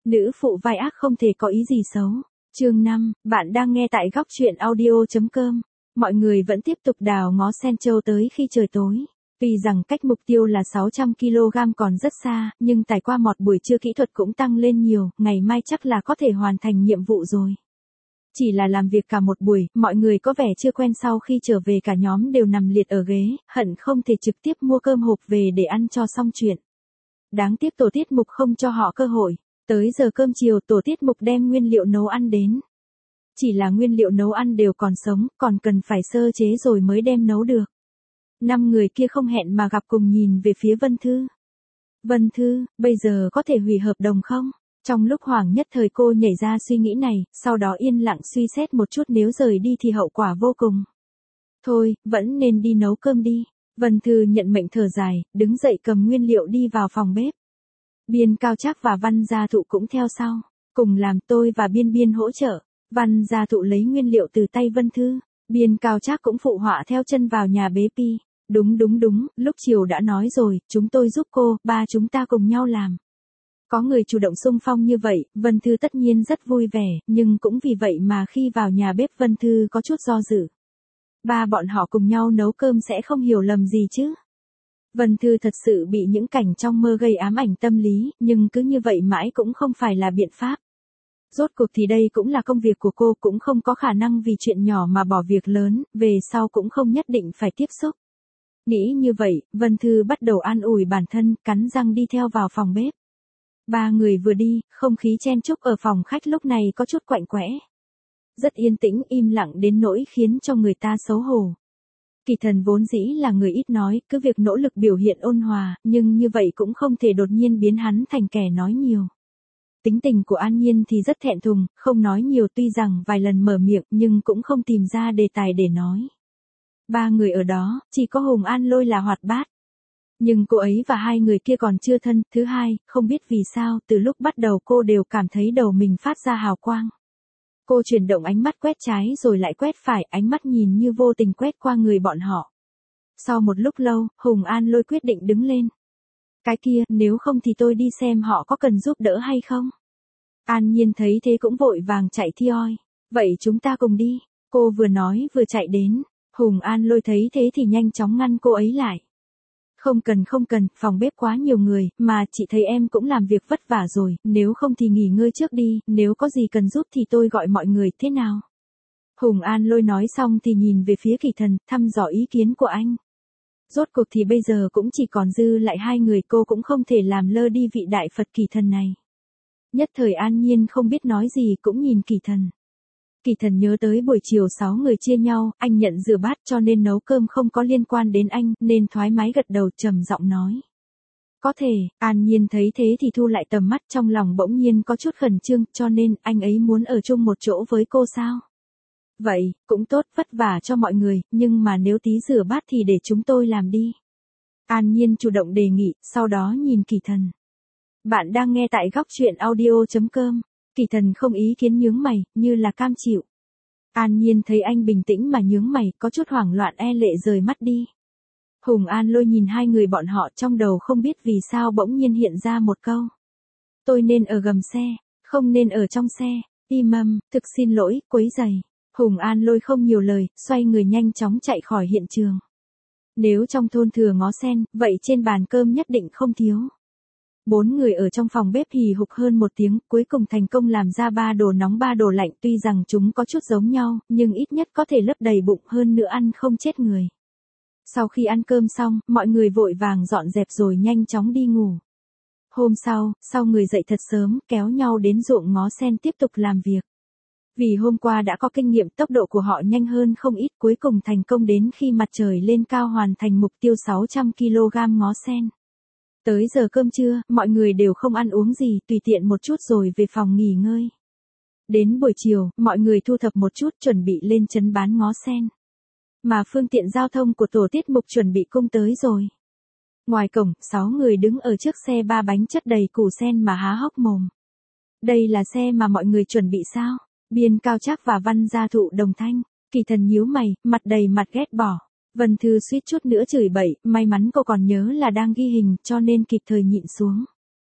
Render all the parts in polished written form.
Nữ phụ vai ác không thể có ý gì xấu. Chương 5, bạn đang nghe tại góc truyện audio.com. Mọi người vẫn tiếp tục đào ngó sen châu tới khi trời tối. Vì rằng cách mục tiêu là 600 kg còn rất xa, nhưng trải qua một buổi trưa kỹ thuật cũng tăng lên nhiều, ngày mai chắc là có thể hoàn thành nhiệm vụ rồi. Chỉ là làm việc cả một buổi, mọi người có vẻ chưa quen, sau khi trở về cả nhóm đều nằm liệt ở ghế, hận không thể trực tiếp mua cơm hộp về để ăn cho xong chuyện. Đáng tiếc tổ tiết mục không cho họ cơ hội. Tới giờ cơm chiều tổ tiết mục đem nguyên liệu nấu ăn đến. Chỉ là nguyên liệu nấu ăn đều còn sống, còn cần phải sơ chế rồi mới đem nấu được. 5 người kia không hẹn mà gặp cùng nhìn về phía Vân Thư. Vân Thư, bây giờ có thể hủy hợp đồng không? Trong lúc hoảng nhất thời cô nhảy ra suy nghĩ này, sau đó yên lặng suy xét một chút, nếu rời đi thì hậu quả vô cùng. Thôi, vẫn nên đi nấu cơm đi. Vân Thư nhận mệnh thở dài, đứng dậy cầm nguyên liệu đi vào phòng bếp. Biên Cao Trác và Văn Gia Thụ cũng theo sau. Cùng làm, tôi và Biên Biên hỗ trợ. Văn Gia Thụ lấy nguyên liệu từ tay Vân Thư. Biên Cao Trác cũng phụ họa theo chân vào nhà bếp. Đúng, lúc chiều đã nói rồi, chúng tôi giúp cô, ba chúng ta cùng nhau làm. Có người chủ động xung phong như vậy, Vân Thư tất nhiên rất vui vẻ, nhưng cũng vì vậy mà khi vào nhà bếp Vân Thư có chút do dự. Ba bọn họ cùng nhau nấu cơm sẽ không hiểu lầm gì chứ? Vân Thư thật sự bị những cảnh trong mơ gây ám ảnh tâm lý, nhưng cứ như vậy mãi cũng không phải là biện pháp. Rốt cuộc thì đây cũng là công việc của cô, cũng không có khả năng vì chuyện nhỏ mà bỏ việc lớn, về sau cũng không nhất định phải tiếp xúc. Nghĩ như vậy, Vân Thư bắt đầu an ủi bản thân, cắn răng đi theo vào phòng bếp. Ba người vừa đi, không khí chen chúc ở phòng khách lúc này có chút quạnh quẽ. Rất yên tĩnh, im lặng đến nỗi khiến cho người ta xấu hổ. Kỳ Thần vốn dĩ là người ít nói, cứ việc nỗ lực biểu hiện ôn hòa, nhưng như vậy cũng không thể đột nhiên biến hắn thành kẻ nói nhiều. Tính tình của An Nhiên thì rất thẹn thùng, không nói nhiều, tuy rằng vài lần mở miệng nhưng cũng không tìm ra đề tài để nói. Ba người ở đó, chỉ có Hùng An Lôi là hoạt bát. Nhưng cô ấy và hai người kia còn chưa thân. Thứ hai, không biết vì sao, từ lúc bắt đầu cô đều cảm thấy đầu mình phát ra hào quang. Cô chuyển động ánh mắt quét trái rồi lại quét phải, ánh mắt nhìn như vô tình quét qua người bọn họ. Sau một lúc lâu, Hùng An Lôi quyết định đứng lên. Cái kia, nếu không thì tôi đi xem họ có cần giúp đỡ hay không? An Nhiên thấy thế cũng vội vàng chạy thioi. Vậy chúng ta cùng đi. Cô vừa nói vừa chạy đến. Hùng An Lôi thấy thế thì nhanh chóng ngăn cô ấy lại. Không cần, phòng bếp quá nhiều người, mà chị thấy em cũng làm việc vất vả rồi, nếu không thì nghỉ ngơi trước đi, nếu có gì cần giúp thì tôi gọi mọi người, thế nào? Hùng An Lôi nói xong thì nhìn về phía Kỳ Thần, thăm dò ý kiến của anh. Rốt cuộc thì bây giờ cũng chỉ còn dư lại hai người, cô cũng không thể làm lơ đi vị đại Phật Kỳ Thần này. Nhất thời An Nhiên không biết nói gì, cũng nhìn Kỳ Thần. Kỳ Thần nhớ tới buổi chiều 6 người chia nhau, anh nhận rửa bát cho nên nấu cơm không có liên quan đến anh, nên thoải mái gật đầu trầm giọng nói. Có thể. An Nhiên thấy thế thì thu lại tầm mắt, trong lòng bỗng nhiên có chút khẩn trương, cho nên anh ấy muốn ở chung một chỗ với cô sao? Vậy, cũng tốt, vất vả cho mọi người, nhưng mà nếu tí rửa bát thì để chúng tôi làm đi. An Nhiên chủ động đề nghị, sau đó nhìn Kỳ Thần. Bạn đang nghe tại góc truyện audio.com. Kỳ Thần không ý kiến, nhướng mày, như là cam chịu. An Nhiên thấy anh bình tĩnh mà nhướng mày, có chút hoảng loạn, e lệ rời mắt đi. Hùng An Lôi nhìn hai người bọn họ, trong đầu không biết vì sao bỗng nhiên hiện ra một câu. Tôi nên ở gầm xe, không nên ở trong xe. Thực xin lỗi, quấy rầy. Hùng An Lôi không nhiều lời, xoay người nhanh chóng chạy khỏi hiện trường. Nếu trong thôn thừa ngó sen, vậy trên bàn cơm nhất định không thiếu. 4 người ở trong phòng bếp hì hục hơn 1 tiếng, cuối cùng thành công làm ra 3 đồ nóng 3 đồ lạnh, tuy rằng chúng có chút giống nhau, nhưng ít nhất có thể lấp đầy bụng, hơn nữa ăn không chết người. Sau khi ăn cơm xong, mọi người vội vàng dọn dẹp rồi nhanh chóng đi ngủ. Hôm sau người dậy thật sớm, kéo nhau đến ruộng ngó sen tiếp tục làm việc. Vì hôm qua đã có kinh nghiệm, tốc độ của họ nhanh hơn không ít, cuối cùng thành công đến khi mặt trời lên cao hoàn thành mục tiêu 600 kg ngó sen. Tới giờ cơm trưa, mọi người đều không ăn uống gì, tùy tiện một chút rồi về phòng nghỉ ngơi. Đến buổi chiều, mọi người thu thập một chút, chuẩn bị lên trấn bán ngó sen. Mà phương tiện giao thông của tổ tiết mục chuẩn bị cung tới rồi. Ngoài cổng, 6 người đứng ở trước xe 3 bánh chất đầy củ sen mà há hốc mồm. Đây là xe mà mọi người chuẩn bị sao? Biên Cao Trác và Văn Gia Thụ đồng thanh. Kỳ Thần nhíu mày, mặt đầy mặt ghét bỏ. Vân Thư suýt chút nữa chửi bậy, may mắn cô còn nhớ là đang ghi hình cho nên kịp thời nhịn xuống.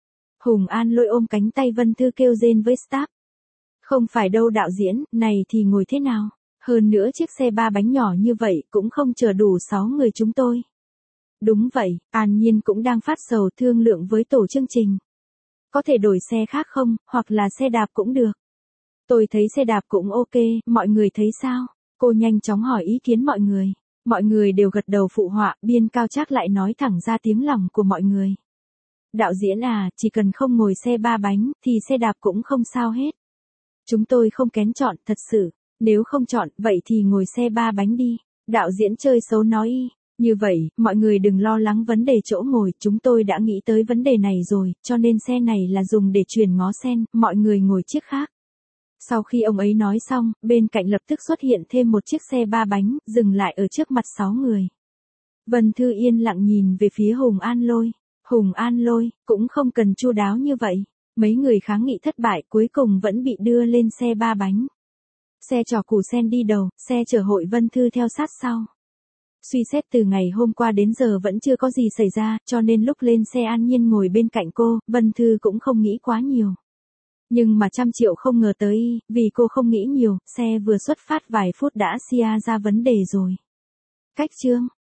Hùng An Lôi ôm cánh tay Vân Thư kêu rên với staff. Không phải đâu đạo diễn, này thì ngồi thế nào? Hơn nữa chiếc xe 3 bánh nhỏ như vậy cũng không chở đủ 6 người chúng tôi. Đúng vậy, An Nhiên cũng đang phát sầu thương lượng với tổ chương trình. Có thể đổi xe khác không, hoặc là xe đạp cũng được. Tôi thấy xe đạp cũng ok, mọi người thấy sao? Cô nhanh chóng hỏi ý kiến mọi người. Mọi người đều gật đầu phụ họa, Biên Cao Trác lại nói thẳng ra tiếng lòng của mọi người. Đạo diễn à, chỉ cần không ngồi xe 3 bánh, thì xe đạp cũng không sao hết. Chúng tôi không kén chọn, thật sự. Nếu không chọn, vậy thì ngồi xe 3 bánh đi. Đạo diễn chơi xấu nói y. Như vậy, mọi người đừng lo lắng vấn đề chỗ ngồi, chúng tôi đã nghĩ tới vấn đề này rồi, cho nên xe này là dùng để chuyển ngó sen, mọi người ngồi chiếc khác. Sau khi ông ấy nói xong, bên cạnh lập tức xuất hiện thêm một chiếc xe 3 bánh, dừng lại ở trước mặt 6 người. Vân Thư yên lặng nhìn về phía Hùng An Lôi. Hùng An Lôi, cũng không cần chu đáo như vậy. Mấy người kháng nghị thất bại cuối cùng vẫn bị đưa lên xe 3 bánh. Xe trò củ sen đi đầu, xe chở Hội Vân Thư theo sát sau. Suy xét từ ngày hôm qua đến giờ vẫn chưa có gì xảy ra, cho nên lúc lên xe An Nhiên ngồi bên cạnh cô, Vân Thư cũng không nghĩ quá nhiều. Nhưng mà 100 triệu không ngờ tới, vì cô không nghĩ nhiều, xe vừa xuất phát vài phút đã xia ra vấn đề rồi. Cách chương